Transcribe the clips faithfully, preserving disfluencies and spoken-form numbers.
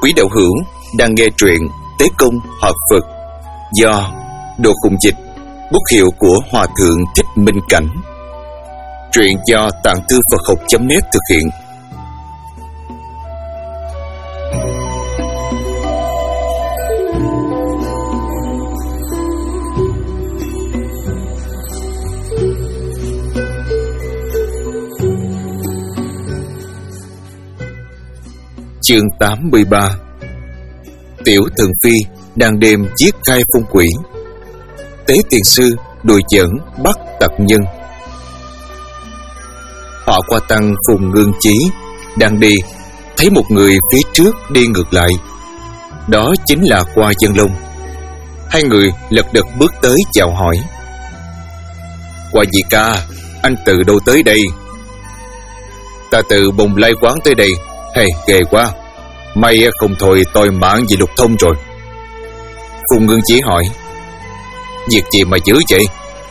Quý đạo hữu đang nghe truyện Tế Công Hợp Phật do Đồ Khùng Dịch, bút hiệu của Hòa Thượng Thích Minh Cảnh. Truyện do Tạng Thư Phật Học chấm net thực hiện. Chương tám mươi ba. Tiểu Thần Phi đang đêm giết khai phong quỷ. Tế Tiền Sư đùa giỡn bắt tặc nhân. Họ qua tăng Phùng Ngưng Chí đang đi, thấy một người phía trước đi ngược lại. Đó chính là Qua Dân Long. Hai người lật đật bước tới chào hỏi. Qua Dị Ca, anh từ đâu tới đây? Ta từ Bồng Lai Quán tới đây. Hey, ghê quá. May không thôi tôi mạng vì Lục Thông rồi. Phùng Ngưng Chí hỏi. Việc gì mà dữ vậy?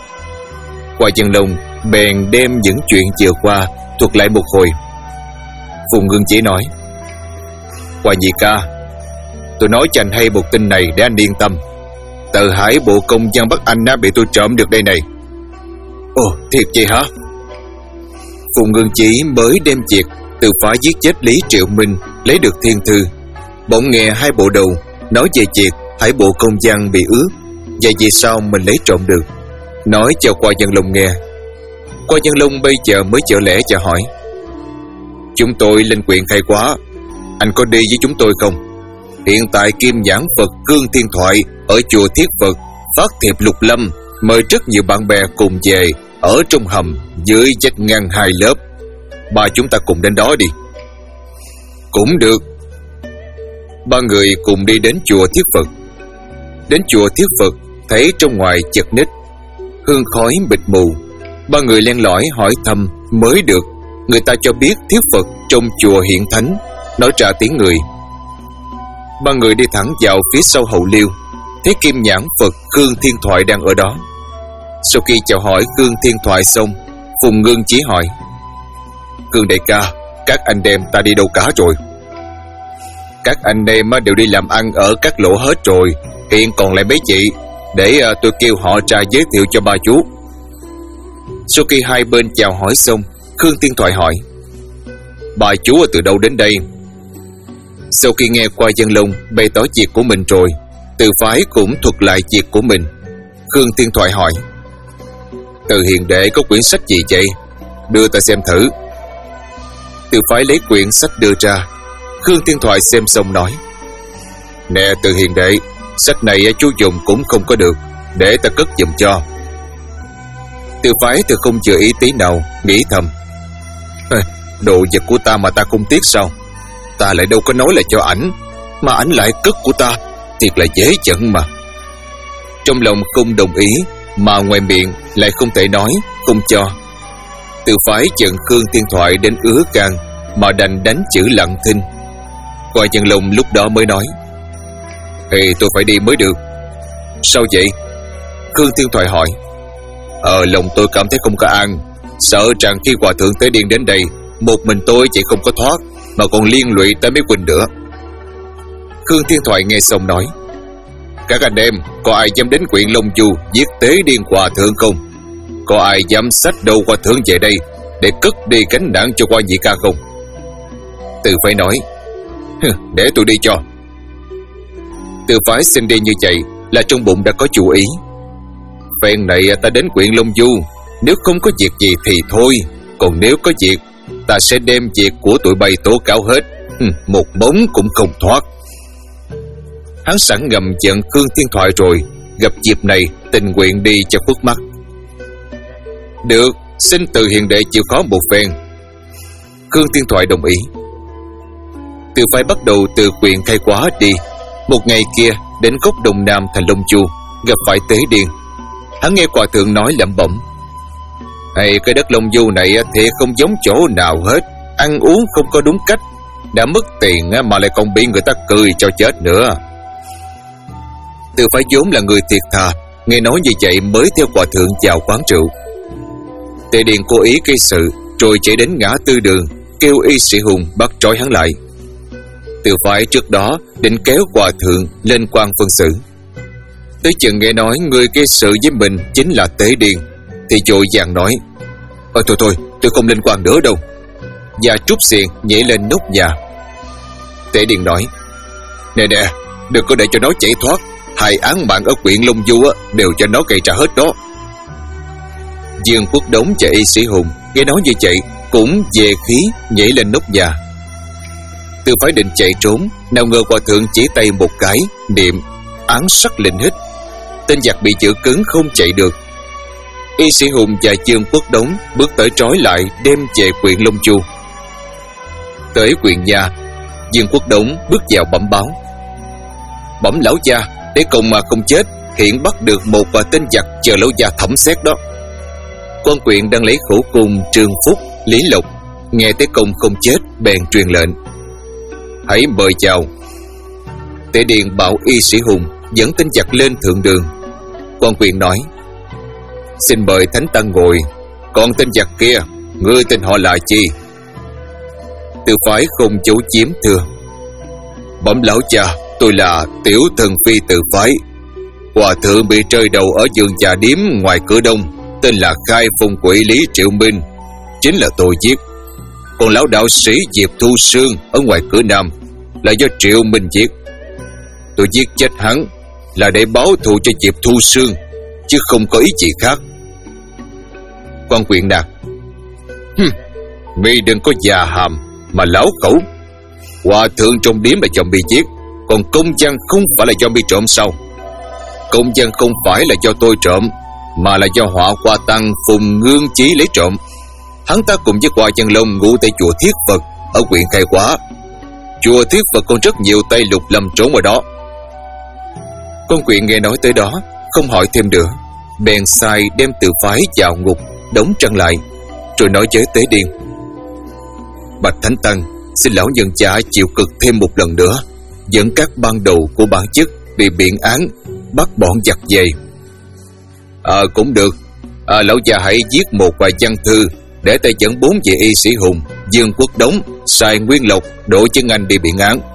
Qua Dân Long bèn đem những chuyện vừa qua thuật lại một hồi. Phùng Ngưng Chí nói. Qua Nhị Ca, tôi nói cho anh hay một tin này để anh yên tâm. Tờ Hải bộ công văn bắt anh đã bị tôi trộm được đây này. Ồ, thiệt vậy hả? Phùng Ngưng Chí mới đem việc Từ Phái giết chết Lý Triệu Minh lấy được thiên thư, bỗng nghe hai bộ đầu nói về việc Hải bộ công văn bị ướt, và vì sao mình lấy trộm được, nói cho Qua Dân Long nghe. Qua Dân Long bây giờ mới chở lẽ và hỏi. Chúng tôi lên quyền khai quá, anh có đi với chúng tôi không? Hiện tại Kim Nhãn Phật Cương Thiên Thoại ở chùa Thiết Phật phát thiệp Lục Lâm mời rất nhiều bạn bè cùng về ở trong hầm dưới vách ngăn hai lớp. Ba chúng ta cùng đến đó đi. Cũng được. Ba người cùng đi đến chùa Thiết Phật. Đến chùa Thiết Phật, thấy trong ngoài chật ních, hương khói bịt mù. Ba người len lỏi hỏi thăm mới được người ta cho biết Thiết Phật trong chùa hiện thánh, nói trả tiếng người. Ba người đi thẳng vào phía sau hậu liêu, thấy Kim Nhãn Phật Khương Thiên Thoại đang ở đó. Sau khi chào hỏi Khương Thiên Thoại xong, Phùng Ngưng Chí hỏi. Khương đại ca, các anh em ta đi đâu cả rồi? Các anh em đều đi làm ăn ở các lỗ hết rồi, hiện còn lại mấy chị, để tôi kêu họ ra giới thiệu cho ba chú. Sau khi hai bên chào hỏi xong, Khương Thiên Thoại hỏi. Ba chú từ đâu đến đây? Sau khi nghe Qua Dân Long bày tỏ việc của mình rồi, Từ Phái cũng thuật lại việc của mình. Khương Thiên Thoại hỏi. Từ Hiền đệ có quyển sách gì vậy? Đưa ta xem thử. Từ Phái lấy quyển sách đưa ra. Khương Thiên Thoại xem xong nói. Nè Từ Hiền đệ, sách này chú dùng cũng không có được, để ta cất giùm cho. Từ Phái từ không chừa ý tí nào, nghĩ thầm. Đồ vật của ta mà ta không tiếc sao? Ta lại đâu có nói là cho ảnh, mà ảnh lại cất của ta, thiệt là dễ giận mà. Trong lòng không đồng ý, mà ngoài miệng lại không thể nói không cho. Từ Phái giận Khương Thiên Thoại đến ứa gan, mà đành đánh chữ lặng thinh. Qua Dân Long lúc đó mới nói. Ê, tôi phải đi mới được. Sao vậy? Khương Thiên Thoại hỏi. Ờ, lòng tôi cảm thấy không có an, sợ rằng khi Hòa Thượng Tế Điên đến đây, một mình tôi chỉ không có thoát, mà còn liên lụy tới mấy huynh nữa. Khương Thiên Thoại nghe xong nói. Các anh em, có ai dám đến quyện Long Du giết Tế Điên Hòa Thượng không? Có ai dám xách đầu Hòa Thượng về đây để cất đi gánh nặng cho Qua Nhị Ca không? Từ Phái nói. Để tôi đi cho. Từ Phái xin đi như vậy là trong bụng đã có chủ ý. Phen này ta đến quyện Long Du, nếu không có việc gì thì thôi, còn nếu có việc, ta sẽ đem việc của tụi bay tố cáo hết, một bóng cũng không thoát. Hắn sẵn ngầm giận Khương Thiên Thoại rồi, gặp dịp này tình nguyện đi cho khuất mắt. Được, xin Từ Hiền đệ chịu khó một phen. Khương Thiên Thoại đồng ý. Từ Phái bắt đầu từ quyện Khai Quá đi. Một ngày kia đến góc đông nam thành Long Chu, gặp phải Tế Điên. Hắn nghe Hòa Thượng nói lẩm bẩm. Hay cái đất Long Du này thì không giống chỗ nào hết, ăn uống không có đúng cách, đã mất tiền mà lại còn bị người ta cười cho chết nữa. Từ Phái vốn là người thiệt thà, nghe nói như vậy mới theo Hòa Thượng vào quán rượu. Tế Điên cố ý gây sự, rồi chạy đến ngã tư đường, kêu y sĩ Hùng bắt trói hắn lại. Từ Phái trước đó định kéo hòa thượng lên quan phân xử. Tới chừng nghe nói người gây sự với mình chính là Tế Điền thì vội vàng nói: Ôi thôi thôi, tôi không lên quan nữa đâu. Và trút xiềng nhảy lên nóc nhà. Tế Điền nói: Nè nè, đừng có để cho nó chạy thoát. Hai án mạng ở huyện Long Du á, đều cho nó gây ra hết đó. Dương Quốc Đống và Y Sĩ Hùng nghe nói như vậy cũng về khí nhảy lên nóc nhà. Từ Phái định chạy trốn, nào ngờ hòa thượng chỉ tay một cái, niệm án sắc lệnh hít. Tên giặc bị giữ cứng không chạy được. Y Sĩ Hùng và Dương Quốc Đống bước tới trói lại, đem về huyện Long Du. Tới huyện nhà, Dương Quốc Đống bước vào bẩm báo: Bẩm lão gia, để cùng mà không chết, hiện bắt được một và tên giặc, chờ lão gia thẩm xét đó. Quan huyện đang lấy khẩu cung Trương Phúc, Lý Lộc nghe tới công không chết, bèn truyền lệnh: Hãy mời chào. Tế Điền bảo Y Sĩ Hùng dẫn tên giặc lên thượng đường. Quan huyện nói: Xin mời Thánh Tăng ngồi. Còn tên giặc kia, ngươi tên họ là chi? Từ Phái không giấu giếm thưa: Bẩm lão cha, tôi là Tiểu Thần Phi Từ Phái. Hòa thượng bị rơi đầu ở vườn trà điếm ngoài cửa đông, tên là Khai Phong Quỷ Lý Triệu Minh, chính là tôi giết. Còn lão đạo sĩ Diệp Thu Sương ở ngoài cửa nam là do Triệu Minh giết. Tôi giết chết hắn là để báo thù cho Diệp Thu Sương, chứ không có ý gì khác. Quan huyện đáp: Hừm, mi đừng có già hàm mà láo khẩu. Hòa thượng trong điếm là do mi giết, còn công văn không phải là do mi trộm sao? Công văn không phải là do tôi trộm, mà là do Họa Hoa Tăng Phùng Ngương Chí lấy trộm. Hắn ta cùng với Hoa Văn Long ngủ tại chùa Thiết Phật ở huyện Khai Hóa. Chùa Thiết Phật còn rất nhiều Tây Lục Lâm trốn ở đó. Con huyện nghe nói tới đó, không hỏi thêm nữa, bèn sai đem Từ Phái vào ngục, đóng trăng lại, rồi nói với Tế Điền: Bạch Thánh Tăng, xin lão nhân cha chịu cực thêm một lần nữa, dẫn các ban đầu của bản chức bị biện án, bắt bọn giặc về. À cũng được. À, lão già hãy viết một vài văn thư để ta dẫn bốn vị Y Sĩ Hùng, Dương Quốc Đống, Sai Nguyên Lộc, Đỗ Chân Anh đi biện án.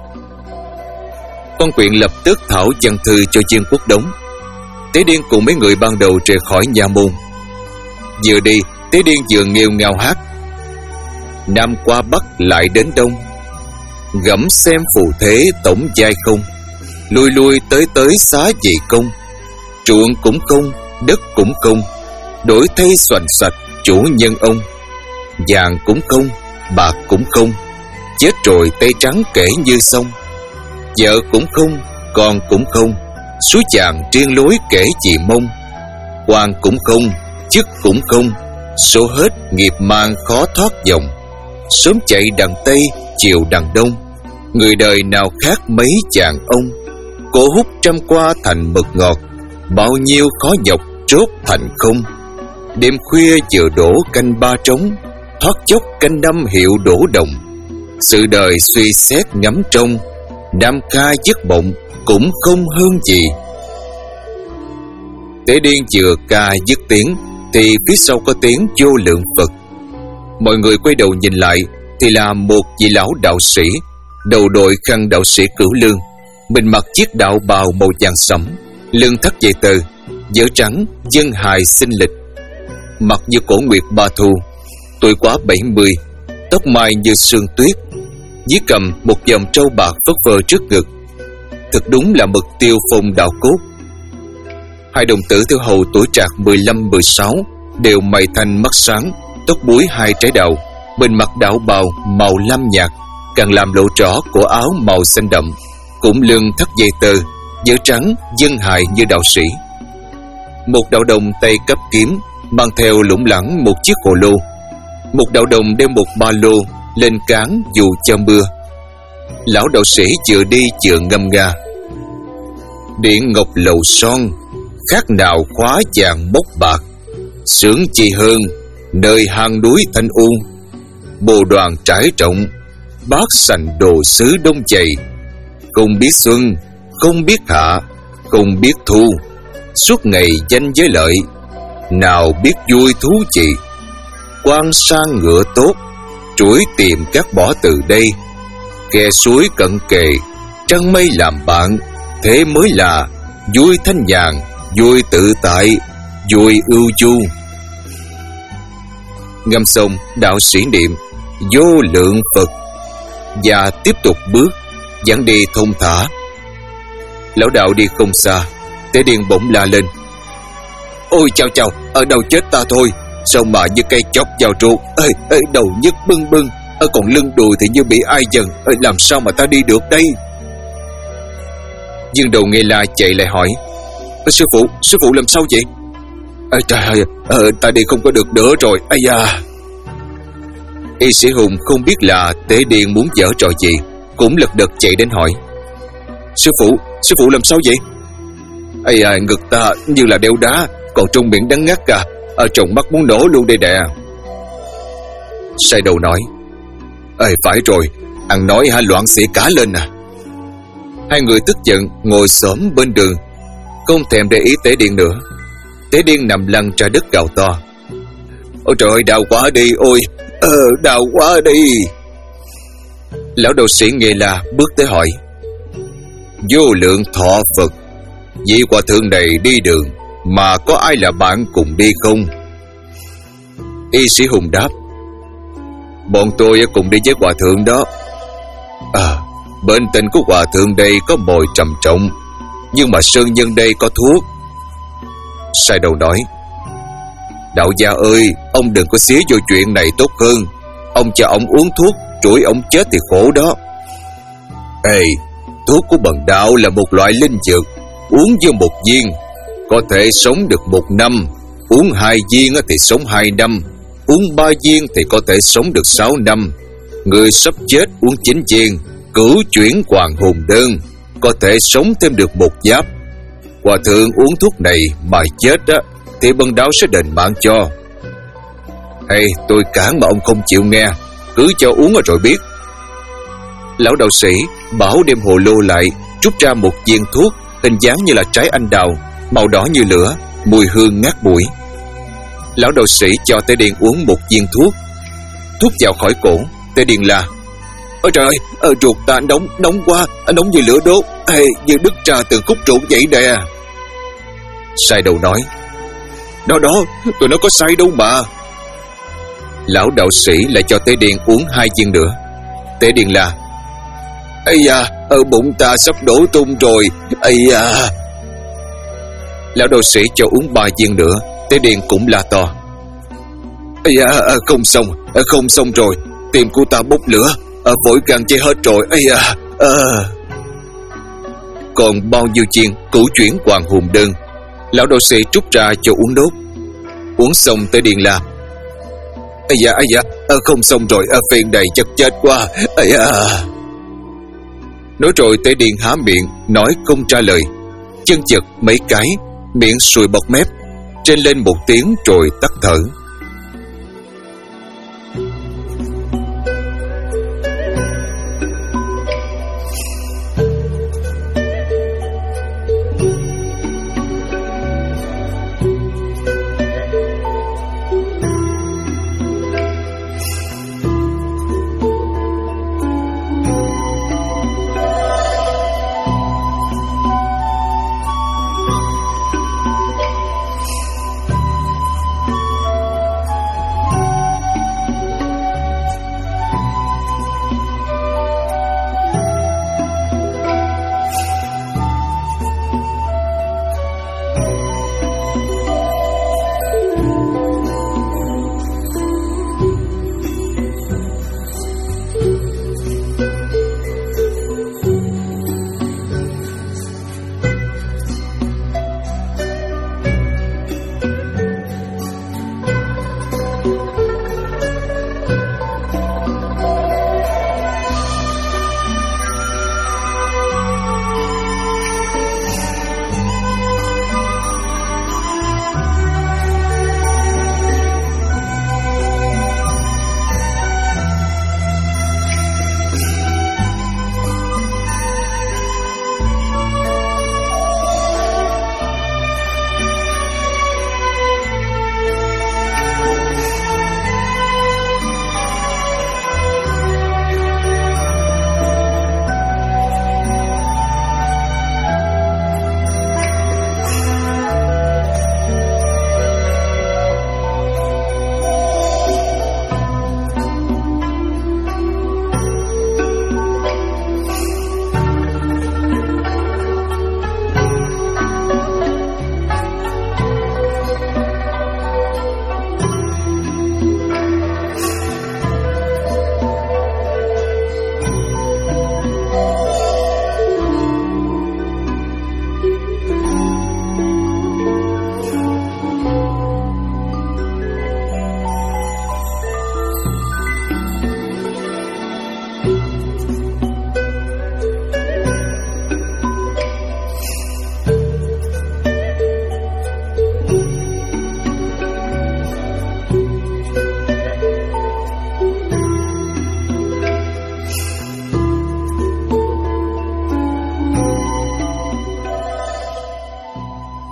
Con quyện lập tức thảo văn thư cho Dương Quốc Đống. Tế Điên cùng mấy người ban đầu rời khỏi nhà môn. Vừa đi, Tế Điên vừa nghêu ngao hát: Nam qua Bắc lại đến Đông, gẫm xem phù thế tổng giai không. Lui lui tới tới xá dị công, ruộng cũng không, đất cũng không, đổi thay xoành xoạch chủ nhân ông. Vàng cũng không, bạc cũng không, chết rồi tay trắng kể như sông. Vợ cũng không, con cũng không, suối chàng triên lối kể gì mông. Quan cũng không, chức cũng không, số hết nghiệp mang khó thoát dòng. Sớm chạy đằng Tây, chiều đằng Đông, người đời nào khác mấy chàng ông. Cổ hút trăm qua thành mực ngọt, bao nhiêu khó nhọc trốt thành không. Đêm khuya vừa đổ canh ba trống, thoát chốc canh năm hiệu đổ đồng. Sự đời suy xét ngắm trông, Nam ca dứt bụng cũng không hơn gì. Tế Điên vừa ca dứt tiếng thì phía sau có tiếng vô lượng Phật. Mọi người quay đầu nhìn lại thì là một vị lão đạo sĩ, đầu đội khăn đạo sĩ Cửu Lương, mình mặc chiếc đạo bào màu vàng sẫm, lưng thắt dây tơ, vớ trắng, dân hài xinh lịch, mặt như cổ nguyệt ba thu, tuổi quá bảy mươi, tóc mai như sương tuyết, dưới cầm một vòng trâu bạc phất phơ trước ngực. Thật đúng là mực tiêu phong đạo cốt. Hai đồng tử theo hầu tuổi trạc mười lăm mười sáu, đều mày thanh mắt sáng, tóc búi hai trái đầu, bên mặt đạo bào màu lam nhạt, càng làm lộ rõ cổ áo màu xanh đậm, cũng lưng thắt dây tơ, vớ trắng, dân hài như đạo sĩ. Một đạo đồng tay cấp kiếm, mang theo lủng lẳng một chiếc hồ lô. Một đạo đồng đem một ba lô lên cán dù cho mưa. Lão đạo sĩ vừa đi vừa ngâm nga: Điện ngọc lầu son, khác nào khóa vàng mốc bạc. Sướng chi hơn, nơi hang núi thanh u. Bồ đoàn trải rộng, bát sành đồ sứ đông chày. Không biết xuân, không biết hạ, không biết thu, suốt ngày danh với lợi, nào biết vui thú gì. Quan sang ngựa tốt, chuỗi tìm các bỏ từ đây. Khe suối cận kề, trăng mây làm bạn, thế mới là vui thanh nhàn, vui tự tại, vui ưu du. Ngâm xong, đạo sĩ niệm vô lượng Phật và tiếp tục bước, dáng đi thông thả. Lão đạo đi không xa, Tế Điền bỗng la lên: Ôi chào chào, ở đâu chết ta thôi, sao mà như cây chóp vào ruột, ê, ê, đầu nhức bưng bưng, ở còn lưng đùi thì như bị ai dần, ê, làm sao mà ta đi được đây? Dương Đầu nghe la chạy lại hỏi: Sư phụ, sư phụ làm sao vậy? Ê, trời ơi, ờ, ta đi không có được nữa rồi, ây da. Y sĩ Hùng không biết là Tế Điền muốn giở trò gì, cũng lật đật chạy đến hỏi: Sư phụ, sư phụ làm sao vậy? Ây da, ngực ta như là đeo đá, còn trong miệng đắng ngắt cả, ở trong mắt muốn nổ luôn đây nè. Sai Đầu nói: Ê, phải rồi, ăn nói hả loạn xị cả lên à. Hai người tức giận ngồi xổm bên đường, không thèm để ý Tế Điền nữa. Tế Điền nằm lăn ra đất gào to: Ôi trời ơi, đau quá đi, ôi, ờ, đau quá đi. Lão đạo sĩ nghe là bước tới hỏi: Vô lượng thọ Phật, vị hòa thượng này đi đường mà có ai là bạn cùng đi không? Y sĩ Hùng đáp: Bọn tôi cùng đi với hòa thượng đó. À, bên tình của hòa thượng đây có mồi trầm trọng, nhưng mà sơn nhân đây có thuốc. Sai Đầu nói: Đạo gia ơi, ông đừng có xía vô chuyện này tốt hơn. Ông cho ông uống thuốc, chuỗi ông chết thì khổ đó. Ê, thuốc của bần đạo là một loại linh dược, uống vô một viên có thể sống được một năm, uống hai viên thì sống hai năm, uống ba viên thì có thể sống được sáu năm. Người sắp chết uống chín viên, cửu chuyển hoàng hồn đơn, có thể sống thêm được một giáp. Hòa thượng uống thuốc này mà chết á, thì bần đạo sẽ đền mạng cho. Hay tôi cản mà ông không chịu nghe, cứ cho uống rồi biết. Lão đạo sĩ bảo đem hồ lô lại, rút ra một viên thuốc hình dáng như là trái anh đào, màu đỏ như lửa, mùi hương ngát mũi. Lão đạo sĩ cho Tế Điền uống một viên thuốc. Thuốc vào khỏi cổ, Tế Điền là: Ôi trời ơi, ở ruột ta nóng, nóng quá, nóng như lửa đốt, ê, như đứt ra từng khúc ruột vậy nè. Sai Đầu nói: Đó đó, tụi nó có sai đâu mà. Lão đạo sĩ lại cho Tế Điền uống hai viên nữa. Tế Điền là: Ây da, ở bụng ta sắp đổ tung rồi, ây da. Lão đạo sĩ cho uống ba viên nữa. Tế Điền cũng la to: Ây da, không xong, không xong rồi, tim của ta bốc lửa, phổi gan cháy hết rồi, ây da. À. Còn bao nhiêu viên cửu chuyển hoàng hồn đơn, lão đạo sĩ trút ra cho uống nốt. Uống xong Tế Điền là: Ây da, ây da, không xong rồi, phiền đầy chất chết quá, ây da. Nói rồi Tế Điền há miệng nói không ra lời, chân chật mấy cái, miệng sùi bọt mép, trên lên một tiếng rồi tắt thở.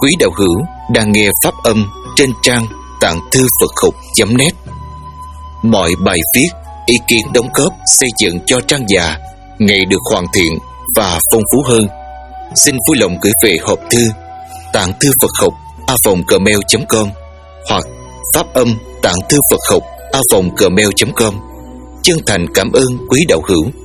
quý đạo hữu đang nghe pháp âm trên trang tạng thư Phật học chấm net. Mọi bài viết, ý kiến đóng góp xây dựng cho trang già ngày được hoàn thiện và phong phú hơn. Xin vui lòng gửi về hộp thư tạng thư Phật học a vòng gmail chấm com hoặc pháp âm tạng thư Phật học a vòng gmail chấm com. Chân thành cảm ơn quý đạo hữu.